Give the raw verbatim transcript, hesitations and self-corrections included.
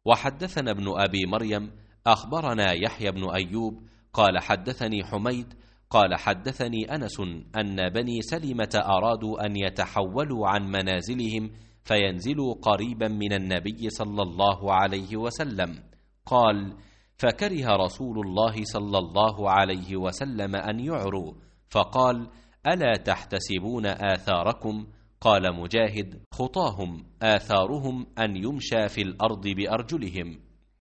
وحدثنا ابن أبي مريم أخبرنا يحيى بن أيوب قال حدثني حميد قال حدثني أنس أن بني سلمة أرادوا أن يتحولوا عن منازلهم فينزلوا قريبا من النبي صلى الله عليه وسلم. قال: فكره رسول الله صلى الله عليه وسلم أن يعروا، فقال: ألا تحتسبون آثاركم؟ قال مجاهد: خطاهم آثارهم أن يمشى في الأرض بأرجلهم.